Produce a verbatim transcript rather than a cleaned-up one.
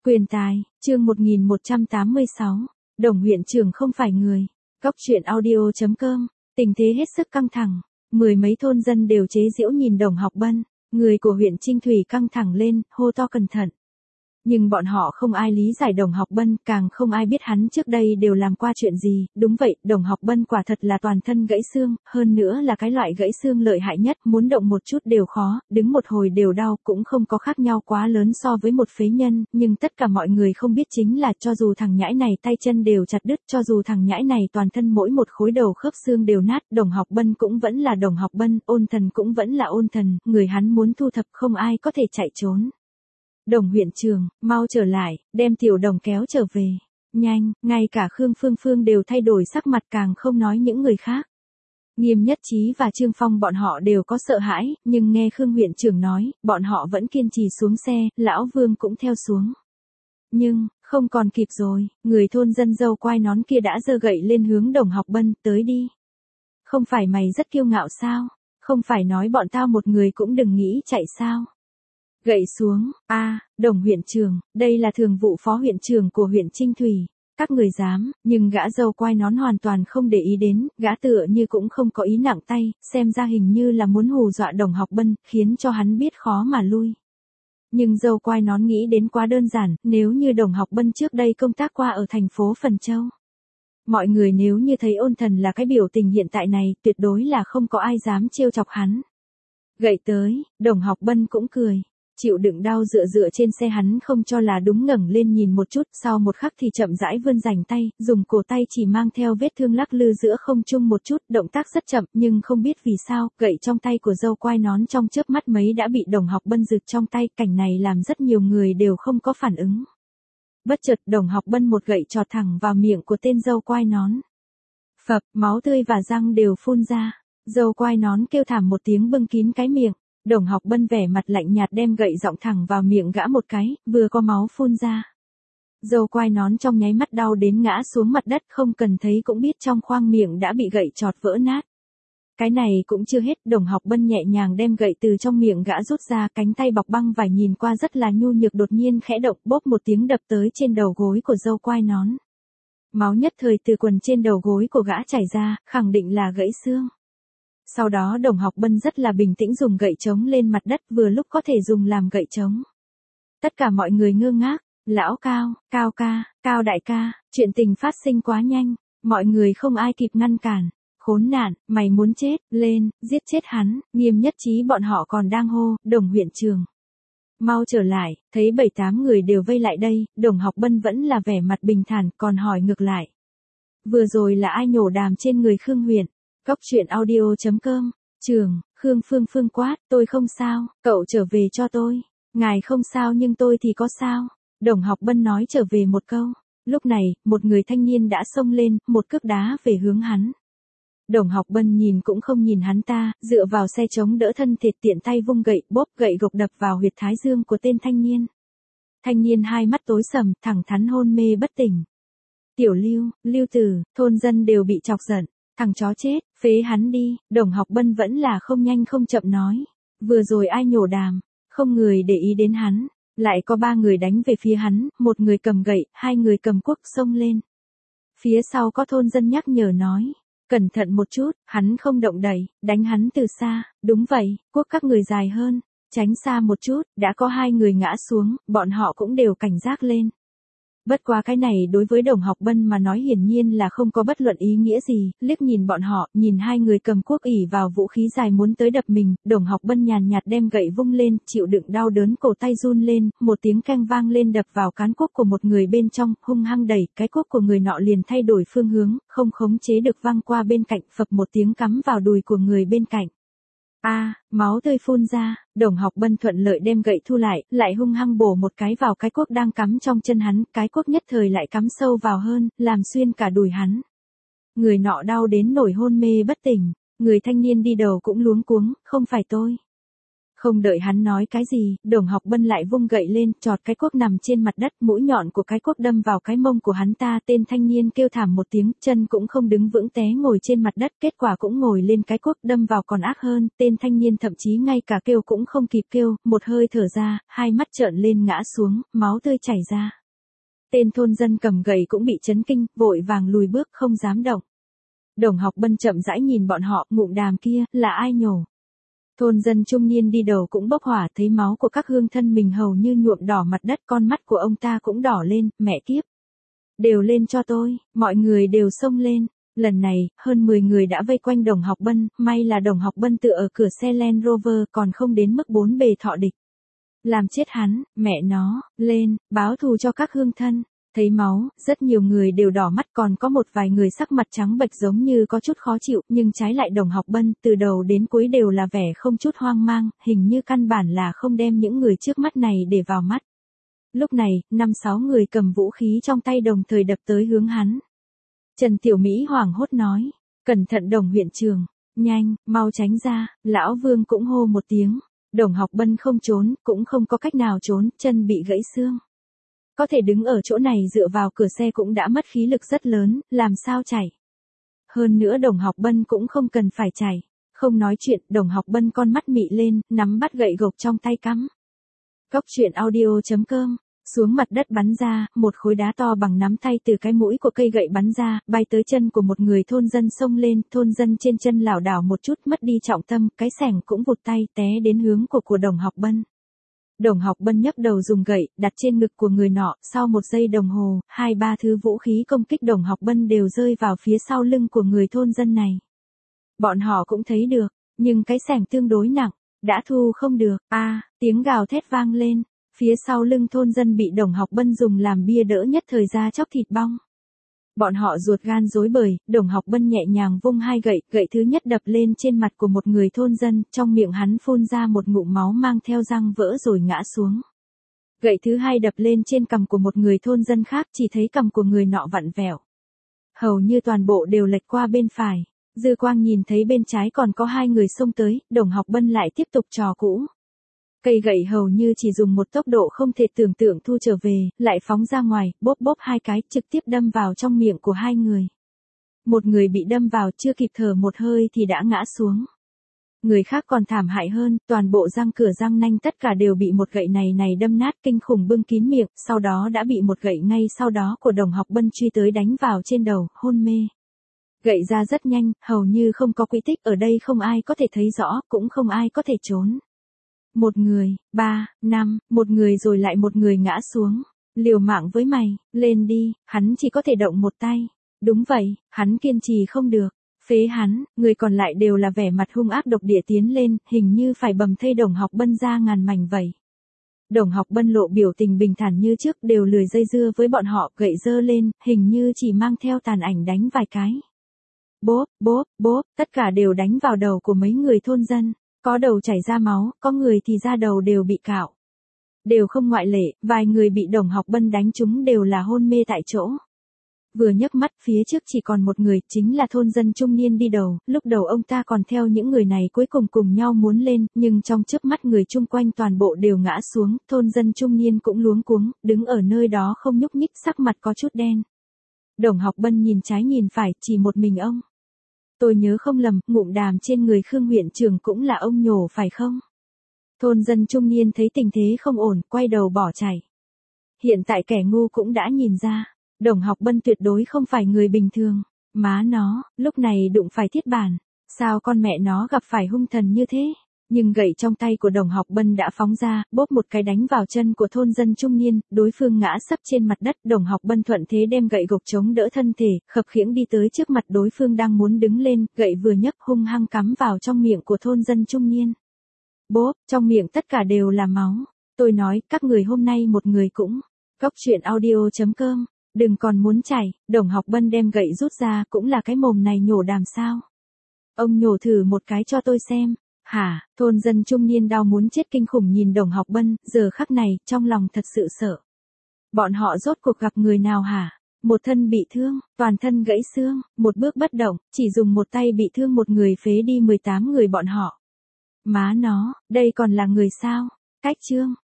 Quyền tài, chương một nghìn một trăm tám mươi sáu, Đồng huyện trưởng không phải người. Góc truyện audio chấm com, tình thế hết sức căng thẳng. Mười mấy thôn dân đều chế giễu nhìn Đồng Học Bân, người của huyện Trinh Thủy căng thẳng lên, hô to cẩn thận. Nhưng bọn họ không ai lý giải Đồng Học Bân, càng không ai biết hắn trước đây đều làm qua chuyện gì. Đúng vậy, Đồng Học Bân quả thật là toàn thân gãy xương, hơn nữa là cái loại gãy xương lợi hại nhất, muốn động một chút đều khó, đứng một hồi đều đau, cũng không có khác nhau quá lớn so với một phế nhân, nhưng tất cả mọi người không biết chính là cho dù thằng nhãi này tay chân đều chặt đứt, cho dù thằng nhãi này toàn thân mỗi một khối đầu khớp xương đều nát, Đồng Học Bân cũng vẫn là Đồng Học Bân, Ôn Thần cũng vẫn là Ôn Thần, người hắn muốn thu thập không ai có thể chạy trốn. Đồng huyện trưởng, mau trở lại, đem tiểu Đồng kéo trở về. Nhanh, ngay cả Khương Phương Phương đều thay đổi sắc mặt, càng không nói những người khác. Nghiêm Nhất Chí và Trương Phong bọn họ đều có sợ hãi, nhưng nghe Khương huyện trưởng nói, bọn họ vẫn kiên trì xuống xe, lão Vương cũng theo xuống. Nhưng, không còn kịp rồi, người thôn dân dâu quai nón kia đã giơ gậy lên hướng Đồng Học Bân, tới đi. Không phải mày rất kiêu ngạo sao? Không phải nói bọn tao một người cũng đừng nghĩ chạy sao? Gậy xuống, a à, Đồng huyện trưởng, đây là thường vụ phó huyện trưởng của huyện Trinh Thủy. Các người dám, nhưng gã dâu quai nón hoàn toàn không để ý đến, gã tựa như cũng không có ý nặng tay, xem ra hình như là muốn hù dọa Đồng Học Bân, khiến cho hắn biết khó mà lui. Nhưng dâu quai nón nghĩ đến quá đơn giản, nếu như Đồng Học Bân trước đây công tác qua ở thành phố Phần Châu. Mọi người nếu như thấy Ôn Thần là cái biểu tình hiện tại này, tuyệt đối là không có ai dám trêu chọc hắn. Gậy tới, Đồng Học Bân cũng cười. Chịu đựng đau dựa dựa trên xe, hắn không cho là đúng, ngẩng lên nhìn một chút, sau một khắc thì chậm rãi vươn rảnh tay, dùng cổ tay chỉ mang theo vết thương lắc lư giữa không trung một chút, động tác rất chậm, nhưng không biết vì sao, gậy trong tay của dâu quai nón trong chớp mắt mấy đã bị Đồng Học Bân giựt trong tay, cảnh này làm rất nhiều người đều không có phản ứng. Bất chợt, Đồng Học Bân một gậy chọt thẳng vào miệng của tên dâu quai nón. Phập, máu tươi và răng đều phun ra, dâu quai nón kêu thảm một tiếng bưng kín cái miệng. Đồng Học Bân vẻ mặt lạnh nhạt đem gậy giọng thẳng vào miệng gã một cái, vừa có máu phun ra. Dâu quai nón trong nháy mắt đau đến ngã xuống mặt đất, không cần thấy cũng biết trong khoang miệng đã bị gậy chọt vỡ nát. Cái này cũng chưa hết, Đồng Học Bân nhẹ nhàng đem gậy từ trong miệng gã rút ra, cánh tay bọc băng vải nhìn qua rất là nhu nhược đột nhiên khẽ động, bốp một tiếng đập tới trên đầu gối của dâu quai nón. Máu nhất thời từ quần trên đầu gối của gã chảy ra, khẳng định là gãy xương. Sau đó Đồng Học Bân rất là bình tĩnh dùng gậy trống lên mặt đất, vừa lúc có thể dùng làm gậy trống. Tất cả mọi người ngơ ngác, lão Cao, Cao ca, Cao đại ca, chuyện tình phát sinh quá nhanh, mọi người không ai kịp ngăn cản. Khốn nạn, mày muốn chết, lên, giết chết hắn. Nghiêm Nhất Chí bọn họ còn đang hô, Đồng huyện trưởng, mau trở lại, thấy bảy tám người đều vây lại đây, Đồng Học Bân vẫn là vẻ mặt bình thản, còn hỏi ngược lại. Vừa rồi là ai nhổ đàm trên người Khương huyện? Góc truyện audio chấm com, trường, Khương Phương Phương quát, tôi không sao, cậu trở về cho tôi. Ngài không sao nhưng tôi thì có sao. Đồng Học Bân nói trở về một câu. Lúc này, một người thanh niên đã xông lên, một cước đá về hướng hắn. Đồng Học Bân nhìn cũng không nhìn hắn ta, dựa vào xe chống đỡ thân thịt tiện tay vung gậy, bóp gậy gộc đập vào huyệt thái dương của tên thanh niên. Thanh niên hai mắt tối sầm, thẳng thắn hôn mê bất tỉnh. Tiểu Lưu, Lưu Tử, thôn dân đều bị chọc giận. Thằng chó chết, phế hắn đi, Đồng Học Bân vẫn là không nhanh không chậm nói. Vừa rồi ai nhổ đàm, không người để ý đến hắn, lại có ba người đánh về phía hắn, một người cầm gậy, hai người cầm cuốc xông lên. Phía sau có thôn dân nhắc nhở nói, cẩn thận một chút, hắn không động đậy, đánh hắn từ xa, đúng vậy, cuốc các người dài hơn, tránh xa một chút, đã có hai người ngã xuống, bọn họ cũng đều cảnh giác lên. Bất quá cái này đối với Đồng Học Bân mà nói hiển nhiên là không có bất luận ý nghĩa gì, liếc nhìn bọn họ, nhìn hai người cầm cuốc ỉ vào vũ khí dài muốn tới đập mình, Đồng Học Bân nhàn nhạt đem gậy vung lên, chịu đựng đau đớn cổ tay run lên, một tiếng keng vang lên đập vào cán cuốc của một người bên trong, hung hăng đẩy, cái cuốc của người nọ liền thay đổi phương hướng, không khống chế được văng qua bên cạnh, phập một tiếng cắm vào đùi của người bên cạnh. A, à, máu tươi phun ra, Đồng Học Bân thuận lợi đem gậy thu lại, lại hung hăng bổ một cái vào cái cuốc đang cắm trong chân hắn, cái cuốc nhất thời lại cắm sâu vào hơn, làm xuyên cả đùi hắn. Người nọ đau đến nổi hôn mê bất tỉnh, người thanh niên đi đầu cũng luống cuống, không phải tôi. Không đợi hắn nói cái gì, Đồng Học Bân lại vung gậy lên, chọt cái cuốc nằm trên mặt đất, mũi nhọn của cái cuốc đâm vào cái mông của hắn ta. Tên thanh niên kêu thảm một tiếng, chân cũng không đứng vững té ngồi trên mặt đất, kết quả cũng ngồi lên cái cuốc đâm vào còn ác hơn. Tên thanh niên thậm chí ngay cả kêu cũng không kịp kêu, một hơi thở ra, hai mắt trợn lên ngã xuống, máu tươi chảy ra. Tên thôn dân cầm gậy cũng bị chấn kinh, vội vàng lùi bước không dám động. Đồng Học Bân chậm rãi nhìn bọn họ, ngụm đàm kia, là ai nhổ? Thôn dân trung niên đi đầu cũng bốc hỏa, thấy máu của các hương thân mình hầu như nhuộm đỏ mặt đất, con mắt của ông ta cũng đỏ lên, mẹ kiếp. Đều lên cho tôi, mọi người đều xông lên. Lần này, hơn mười người đã vây quanh Đồng Học Bân, may là Đồng Học Bân tựa ở cửa xe Land Rover còn không đến mức bốn bề thọ địch. Làm chết hắn, mẹ nó, lên, báo thù cho các hương thân. Thấy máu, rất nhiều người đều đỏ mắt, còn có một vài người sắc mặt trắng bệch giống như có chút khó chịu, nhưng trái lại Đồng Học Bân từ đầu đến cuối đều là vẻ không chút hoang mang, hình như căn bản là không đem những người trước mắt này để vào mắt. Lúc này, năm sáu người cầm vũ khí trong tay đồng thời đập tới hướng hắn. Trần Tiểu Mỹ hoảng hốt nói, cẩn thận Đồng huyện trường, nhanh, mau tránh ra. Lão Vương cũng hô một tiếng. Đồng Học Bân không trốn, cũng không có cách nào trốn, chân bị gãy xương. Có thể đứng ở chỗ này dựa vào cửa xe cũng đã mất khí lực rất lớn, làm sao chạy. Hơn nữa Đồng Học Bân cũng không cần phải chạy. Không nói chuyện, Đồng Học Bân con mắt mị lên, nắm bắt gậy gộc trong tay cắm. Cóc truyện audio chấm com. Xuống mặt đất bắn ra, một khối đá to bằng nắm tay từ cái mũi của cây gậy bắn ra, bay tới chân của một người thôn dân xông lên, thôn dân trên chân lảo đảo một chút mất đi trọng tâm, cái xẻng cũng vụt tay té đến hướng của của Đồng Học Bân. Đồng Học Bân nhấc đầu dùng gậy, đặt trên ngực của người nọ, sau một giây đồng hồ, hai ba thứ vũ khí công kích Đồng Học Bân đều rơi vào phía sau lưng của người thôn dân này. Bọn họ cũng thấy được, nhưng cái xẻng tương đối nặng, đã thu không được, a à, tiếng gào thét vang lên. Phía sau lưng thôn dân bị Đồng Học Bân dùng làm bia đỡ nhất thời ra chóc thịt bong. Bọn họ ruột gan rối bời, Đồng Học Bân nhẹ nhàng vung hai gậy, gậy thứ nhất đập lên trên mặt của một người thôn dân, trong miệng hắn phun ra một ngụm máu mang theo răng vỡ rồi ngã xuống. Gậy thứ hai đập lên trên cằm của một người thôn dân khác, chỉ thấy cằm của người nọ vặn vẹo. Hầu như toàn bộ đều lệch qua bên phải. Dư Quang nhìn thấy bên trái còn có hai người xông tới, Đồng Học Bân lại tiếp tục trò cũ. Cây gậy hầu như chỉ dùng một tốc độ không thể tưởng tượng thu trở về, lại phóng ra ngoài, bóp bóp hai cái, trực tiếp đâm vào trong miệng của hai người. Một người bị đâm vào chưa kịp thở một hơi thì đã ngã xuống. Người khác còn thảm hại hơn, toàn bộ răng cửa răng nanh tất cả đều bị một gậy này này đâm nát kinh khủng bưng kín miệng, sau đó đã bị một gậy ngay sau đó của Đồng Học Bân truy tới đánh vào trên đầu, hôn mê. Gậy ra rất nhanh, hầu như không có quy tích, ở đây không ai có thể thấy rõ, cũng không ai có thể trốn. Một người, ba, năm, một người rồi lại một người ngã xuống. Liều mạng với mày, lên đi, hắn chỉ có thể động một tay. Đúng vậy, hắn kiên trì không được. Phế hắn, người còn lại đều là vẻ mặt hung ác độc địa tiến lên, hình như phải bầm thây Đồng Học Bân ra ngàn mảnh vậy. Đồng Học Bân lộ biểu tình bình thản như trước, đều lười dây dưa với bọn họ, gậy giơ lên, hình như chỉ mang theo tàn ảnh đánh vài cái. Bốp, bốp, bốp, tất cả đều đánh vào đầu của mấy người thôn dân. Có đầu chảy ra máu, có người thì da đầu đều bị cạo. Đều không ngoại lệ, vài người bị Đồng Học Bân đánh trúng đều là hôn mê tại chỗ. Vừa nhấc mắt phía trước chỉ còn một người, chính là thôn dân trung niên đi đầu, lúc đầu ông ta còn theo những người này cuối cùng cùng nhau muốn lên, nhưng trong chớp mắt người chung quanh toàn bộ đều ngã xuống, thôn dân trung niên cũng luống cuống, đứng ở nơi đó không nhúc nhích, sắc mặt có chút đen. Đồng Học Bân nhìn trái nhìn phải, chỉ một mình ông. Tôi nhớ không lầm, ngụm đàm trên người Khương huyện trưởng cũng là ông nhổ phải không? Thôn dân trung niên thấy tình thế không ổn, quay đầu bỏ chạy. Hiện tại kẻ ngu cũng đã nhìn ra, Đồng Học Bân tuyệt đối không phải người bình thường. Má nó, lúc này đụng phải thiết bản. Sao con mẹ nó gặp phải hung thần như thế? Nhưng gậy trong tay của Đồng Học Bân đã phóng ra, bóp một cái đánh vào chân của thôn dân trung niên, đối phương ngã sấp trên mặt đất, Đồng Học Bân thuận thế đem gậy gộc chống đỡ thân thể, khập khiễng đi tới trước mặt đối phương đang muốn đứng lên, gậy vừa nhấc hung hăng cắm vào trong miệng của thôn dân trung niên. Bốp, trong miệng tất cả đều là máu. Tôi nói, các người hôm nay một người cũng. Cóc truyện audio chấm com, đừng còn muốn chảy, Đồng Học Bân đem gậy rút ra, cũng là cái mồm này nhổ đàm sao. Ông nhổ thử một cái cho tôi xem. Hả, thôn dân trung niên đau muốn chết kinh khủng nhìn Đồng Học Bân, giờ khắc này, trong lòng thật sự sợ. Bọn họ rốt cuộc gặp người nào hả? Một thân bị thương, toàn thân gãy xương, một bước bất động, chỉ dùng một tay bị thương một người phế đi mười tám người bọn họ. Má nó, đây còn là người sao? Cách chương.